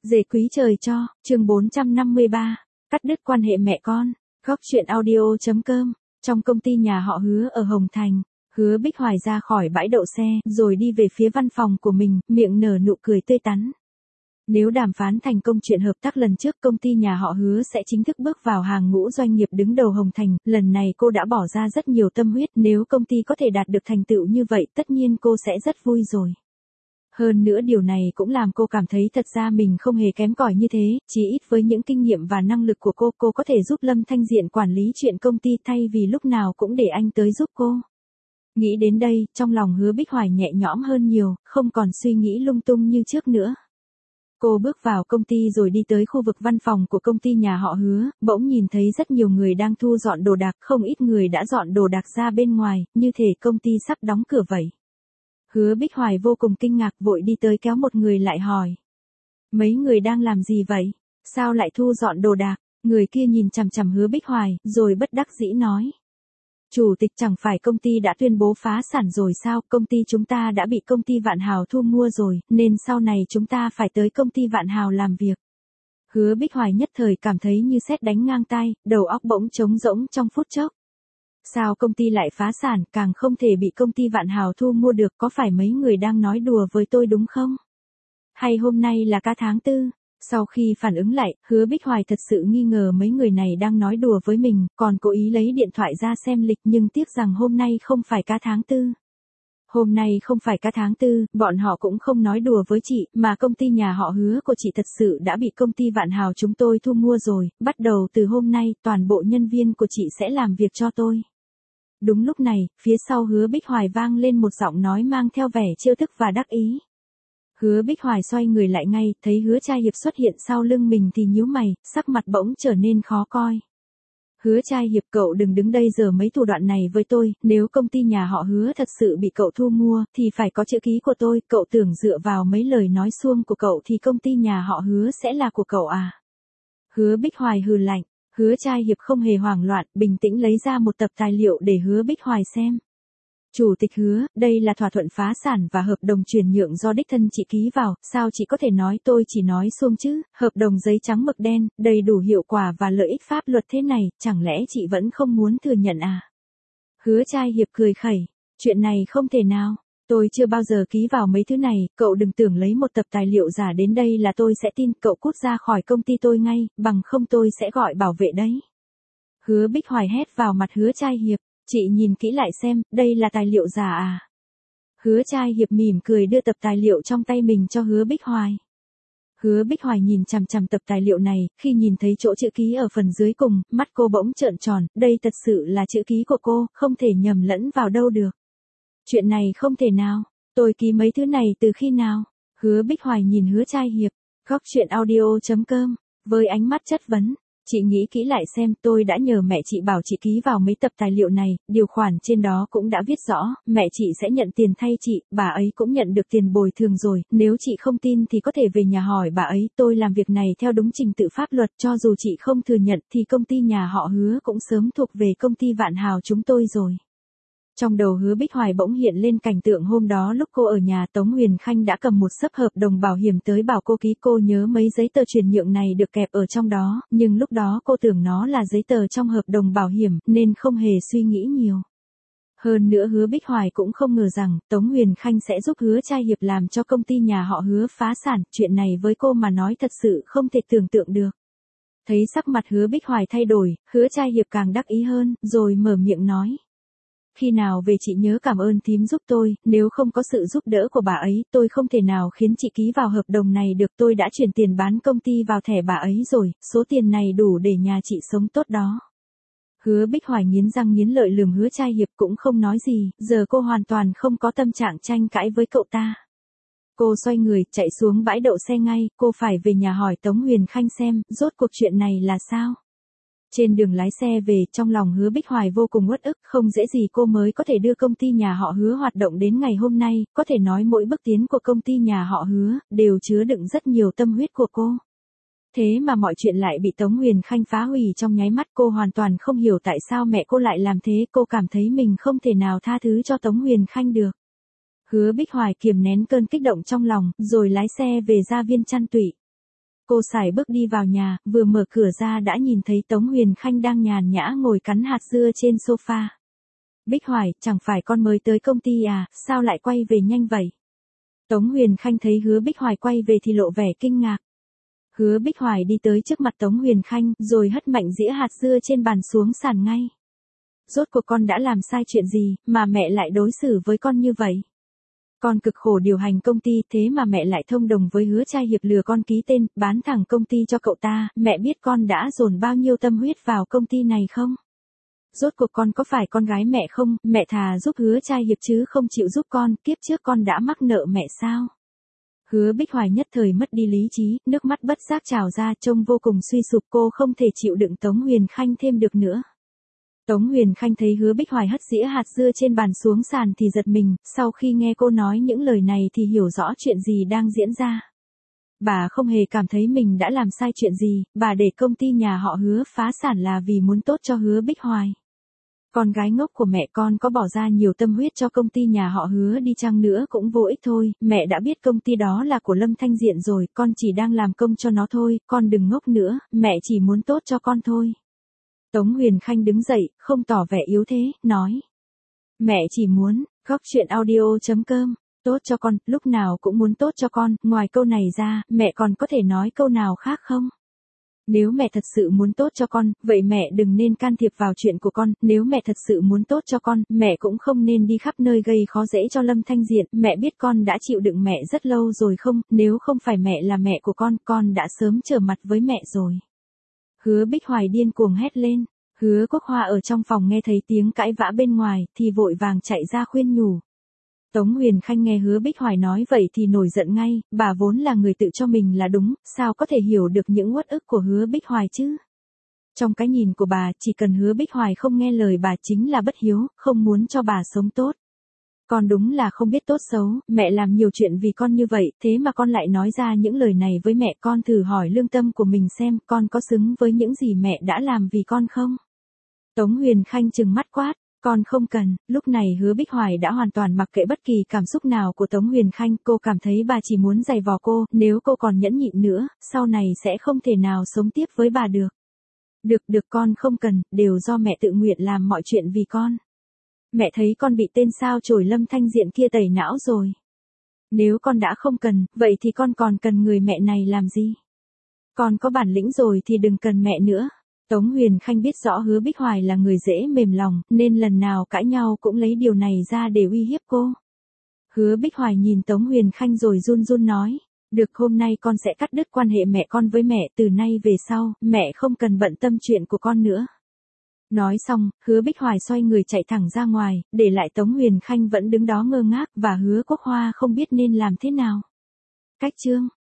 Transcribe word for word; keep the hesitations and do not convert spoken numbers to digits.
Dề quý trời cho, chương bốn trăm năm mươi ba, cắt đứt quan hệ mẹ con, góc chuyện audio.com, trong công ty nhà họ Hứa ở Hồng Thành, Hứa Bích Hoài ra khỏi bãi đậu xe, rồi đi về phía văn phòng của mình, miệng nở nụ cười tươi tắn. Nếu đàm phán thành công chuyện hợp tác lần trước, công ty nhà họ Hứa sẽ chính thức bước vào hàng ngũ doanh nghiệp đứng đầu Hồng Thành, lần này cô đã bỏ ra rất nhiều tâm huyết, nếu công ty có thể đạt được thành tựu như vậy, tất nhiên cô sẽ rất vui rồi. Hơn nữa điều này cũng làm cô cảm thấy thật ra mình không hề kém cỏi như thế, chỉ ít với những kinh nghiệm và năng lực của cô, cô có thể giúp Lâm Thanh Diện quản lý chuyện công ty thay vì lúc nào cũng để anh tới giúp cô. Nghĩ đến đây, trong lòng Hứa Bích Hoài nhẹ nhõm hơn nhiều, không còn suy nghĩ lung tung như trước nữa. Cô bước vào công ty rồi đi tới khu vực văn phòng của công ty nhà họ Hứa, bỗng nhìn thấy rất nhiều người đang thu dọn đồ đạc, không ít người đã dọn đồ đạc ra bên ngoài, như thể công ty sắp đóng cửa vậy. Hứa Bích Hoài vô cùng kinh ngạc, vội đi tới kéo một người lại hỏi. Mấy người đang làm gì vậy? Sao lại thu dọn đồ đạc? Người kia nhìn chằm chằm Hứa Bích Hoài, rồi bất đắc dĩ nói. Chủ tịch, chẳng phải công ty đã tuyên bố phá sản rồi sao? Công ty chúng ta đã bị công ty Vạn Hào thu mua rồi, nên sau này chúng ta phải tới công ty Vạn Hào làm việc. Hứa Bích Hoài nhất thời cảm thấy như sét đánh ngang tai, đầu óc bỗng trống rỗng trong phút chốc. Sao công ty lại phá sản, càng không thể bị công ty Vạn Hào thu mua được, có phải mấy người đang nói đùa với tôi đúng không? Hay hôm nay là ca tháng tư? Sau khi phản ứng lại, Hứa Bích Hoài thật sự nghi ngờ mấy người này đang nói đùa với mình, còn cố ý lấy điện thoại ra xem lịch, nhưng tiếc rằng hôm nay không phải ca tháng tư. Hôm nay không phải ca tháng tư, bọn họ cũng không nói đùa với chị, mà công ty nhà họ Hứa của chị thật sự đã bị công ty Vạn Hào chúng tôi thu mua rồi, bắt đầu từ hôm nay, toàn bộ nhân viên của chị sẽ làm việc cho tôi. Đúng lúc này, phía sau Hứa Bích Hoài vang lên một giọng nói mang theo vẻ trêu tức và đắc ý. Hứa Bích Hoài xoay người lại ngay, thấy Hứa Trai Hiệp xuất hiện sau lưng mình thì nhíu mày, sắc mặt bỗng trở nên khó coi. Hứa Trai Hiệp, cậu đừng đứng đây giở mấy thủ đoạn này với tôi, nếu công ty nhà họ Hứa thật sự bị cậu thu mua, thì phải có chữ ký của tôi, cậu tưởng dựa vào mấy lời nói suông của cậu thì công ty nhà họ Hứa sẽ là của cậu à? Hứa Bích Hoài hừ lạnh. Hứa Trai Hiệp không hề hoảng loạn, bình tĩnh lấy ra một tập tài liệu để Hứa Bích Hoài xem. Chủ tịch Hứa, đây là thỏa thuận phá sản và hợp đồng chuyển nhượng do đích thân chị ký vào, sao chị có thể nói tôi chỉ nói suông chứ, hợp đồng giấy trắng mực đen, đầy đủ hiệu quả và lợi ích pháp luật thế này, chẳng lẽ chị vẫn không muốn thừa nhận à? Hứa Trai Hiệp cười khẩy, chuyện này không thể nào. Tôi chưa bao giờ ký vào mấy thứ này, cậu đừng tưởng lấy một tập tài liệu giả đến đây là tôi sẽ tin, cậu cút ra khỏi công ty tôi ngay, bằng không tôi sẽ gọi bảo vệ đấy. Hứa Bích Hoài hét vào mặt Hứa Trai Hiệp, chị nhìn kỹ lại xem, đây là tài liệu giả à? Hứa Trai Hiệp mỉm cười đưa tập tài liệu trong tay mình cho Hứa Bích Hoài. Hứa Bích Hoài nhìn chằm chằm tập tài liệu này, khi nhìn thấy chỗ chữ ký ở phần dưới cùng, mắt cô bỗng trợn tròn, đây thật sự là chữ ký của cô, không thể nhầm lẫn vào đâu được. Chuyện này không thể nào, tôi ký mấy thứ này từ khi nào? Hứa Bích Hoài nhìn Hứa Trai Hiệp, góc chuyện audio.com, với ánh mắt chất vấn. Chị nghĩ kỹ lại xem, tôi đã nhờ mẹ chị bảo chị ký vào mấy tập tài liệu này, điều khoản trên đó cũng đã viết rõ, mẹ chị sẽ nhận tiền thay chị, bà ấy cũng nhận được tiền bồi thường rồi, nếu chị không tin thì có thể về nhà hỏi bà ấy, tôi làm việc này theo đúng trình tự pháp luật, cho dù chị không thừa nhận thì công ty nhà họ Hứa cũng sớm thuộc về công ty Vạn Hào chúng tôi rồi. Trong đầu Hứa Bích Hoài bỗng hiện lên cảnh tượng hôm đó lúc cô ở nhà Tống Huyền Khanh đã cầm một xấp hợp đồng bảo hiểm tới bảo cô ký, cô nhớ mấy giấy tờ chuyển nhượng này được kẹp ở trong đó, nhưng lúc đó cô tưởng nó là giấy tờ trong hợp đồng bảo hiểm, nên không hề suy nghĩ nhiều. Hơn nữa Hứa Bích Hoài cũng không ngờ rằng Tống Huyền Khanh sẽ giúp Hứa Trai Hiệp làm cho công ty nhà họ Hứa phá sản, chuyện này với cô mà nói thật sự không thể tưởng tượng được. Thấy sắc mặt Hứa Bích Hoài thay đổi, Hứa Trai Hiệp càng đắc ý hơn, rồi mở miệng nói. Khi nào về chị nhớ cảm ơn thím giúp tôi, nếu không có sự giúp đỡ của bà ấy, tôi không thể nào khiến chị ký vào hợp đồng này được, tôi đã chuyển tiền bán công ty vào thẻ bà ấy rồi, số tiền này đủ để nhà chị sống tốt đó. Hứa Bích Hoài nghiến răng nghiến lợi lườm Hứa Trai Hiệp cũng không nói gì, giờ cô hoàn toàn không có tâm trạng tranh cãi với cậu ta. Cô xoay người, chạy xuống bãi đậu xe ngay, cô phải về nhà hỏi Tống Huyền Khanh xem, rốt cuộc chuyện này là sao? Trên đường lái xe về, trong lòng Hứa Bích Hoài vô cùng uất ức, không dễ gì cô mới có thể đưa công ty nhà họ Hứa hoạt động đến ngày hôm nay, có thể nói mỗi bước tiến của công ty nhà họ Hứa, đều chứa đựng rất nhiều tâm huyết của cô. Thế mà mọi chuyện lại bị Tống Huyền Khanh phá hủy trong nháy mắt, cô hoàn toàn không hiểu tại sao mẹ cô lại làm thế, cô cảm thấy mình không thể nào tha thứ cho Tống Huyền Khanh được. Hứa Bích Hoài kiềm nén cơn kích động trong lòng, rồi lái xe về gia viên Chăn Tụy. Cô sải bước đi vào nhà, vừa mở cửa ra đã nhìn thấy Tống Huyền Khanh đang nhàn nhã ngồi cắn hạt dưa trên sofa. Bích Hoài, chẳng phải con mới tới công ty à, sao lại quay về nhanh vậy? Tống Huyền Khanh thấy Hứa Bích Hoài quay về thì lộ vẻ kinh ngạc. Hứa Bích Hoài đi tới trước mặt Tống Huyền Khanh, rồi hất mạnh dĩa hạt dưa trên bàn xuống sàn ngay. Rốt cuộc con đã làm sai chuyện gì, mà mẹ lại đối xử với con như vậy? Con cực khổ điều hành công ty, thế mà mẹ lại thông đồng với Hứa Trai Hiệp lừa con ký tên, bán thẳng công ty cho cậu ta, mẹ biết con đã dồn bao nhiêu tâm huyết vào công ty này không? Rốt cuộc con có phải con gái mẹ không, mẹ thà giúp Hứa Trai Hiệp chứ không chịu giúp con, kiếp trước con đã mắc nợ mẹ sao? Hứa Bích Hoài nhất thời mất đi lý trí, nước mắt bất giác trào ra, trông vô cùng suy sụp, cô không thể chịu đựng Tống Huyền Khanh thêm được nữa. Tống Huyền Khanh thấy Hứa Bích Hoài hất dĩa hạt dưa trên bàn xuống sàn thì giật mình, sau khi nghe cô nói những lời này thì hiểu rõ chuyện gì đang diễn ra. Bà không hề cảm thấy mình đã làm sai chuyện gì, bà để công ty nhà họ Hứa phá sản là vì muốn tốt cho Hứa Bích Hoài. Con gái ngốc của mẹ con có bỏ ra nhiều tâm huyết cho công ty nhà họ Hứa đi chăng nữa cũng vô ích thôi, mẹ đã biết công ty đó là của Lâm Thanh Diện rồi, con chỉ đang làm công cho nó thôi, con đừng ngốc nữa, mẹ chỉ muốn tốt cho con thôi. Tống Huyền Khanh đứng dậy, không tỏ vẻ yếu thế, nói. Mẹ chỉ muốn, góc chuyện audio chấm com, tốt cho con, lúc nào cũng muốn tốt cho con, ngoài câu này ra, mẹ còn có thể nói câu nào khác không? Nếu mẹ thật sự muốn tốt cho con, vậy mẹ đừng nên can thiệp vào chuyện của con, nếu mẹ thật sự muốn tốt cho con, mẹ cũng không nên đi khắp nơi gây khó dễ cho Lâm Thanh Diện, mẹ biết con đã chịu đựng mẹ rất lâu rồi không, nếu không phải mẹ là mẹ của con, con đã sớm trở mặt với mẹ rồi. Hứa Bích Hoài điên cuồng hét lên, Hứa Quốc Hoa ở trong phòng nghe thấy tiếng cãi vã bên ngoài, thì vội vàng chạy ra khuyên nhủ. Tống Huyền Khanh nghe Hứa Bích Hoài nói vậy thì nổi giận ngay, bà vốn là người tự cho mình là đúng, sao có thể hiểu được những uất ức của Hứa Bích Hoài chứ? Trong cái nhìn của bà, chỉ cần Hứa Bích Hoài không nghe lời bà chính là bất hiếu, không muốn cho bà sống tốt. Con đúng là không biết tốt xấu, mẹ làm nhiều chuyện vì con như vậy, thế mà con lại nói ra những lời này với mẹ, con thử hỏi lương tâm của mình xem, con có xứng với những gì mẹ đã làm vì con không? Tống Huyền Khanh trừng mắt quát. Con không cần, lúc này Hứa Bích Hoài đã hoàn toàn mặc kệ bất kỳ cảm xúc nào của Tống Huyền Khanh, cô cảm thấy bà chỉ muốn giày vò cô, nếu cô còn nhẫn nhịn nữa, sau này sẽ không thể nào sống tiếp với bà được. Được được con không cần, đều do mẹ tự nguyện làm mọi chuyện vì con. Mẹ thấy con bị tên sao chổi Lâm Thanh Diện kia tẩy não rồi. Nếu con đã không cần, vậy thì con còn cần người mẹ này làm gì? Con có bản lĩnh rồi thì đừng cần mẹ nữa. Tống Huyền Khanh biết rõ Hứa Bích Hoài là người dễ mềm lòng, nên lần nào cãi nhau cũng lấy điều này ra để uy hiếp cô. Hứa Bích Hoài nhìn Tống Huyền Khanh rồi run run nói, được hôm nay con sẽ cắt đứt quan hệ mẹ con với mẹ, từ nay về sau, mẹ không cần bận tâm chuyện của con nữa. Nói xong, Hứa Bích Hoài xoay người chạy thẳng ra ngoài, để lại Tống Huyền Khanh vẫn đứng đó ngơ ngác và Hứa Quốc Hoa không biết nên làm thế nào. Cách chương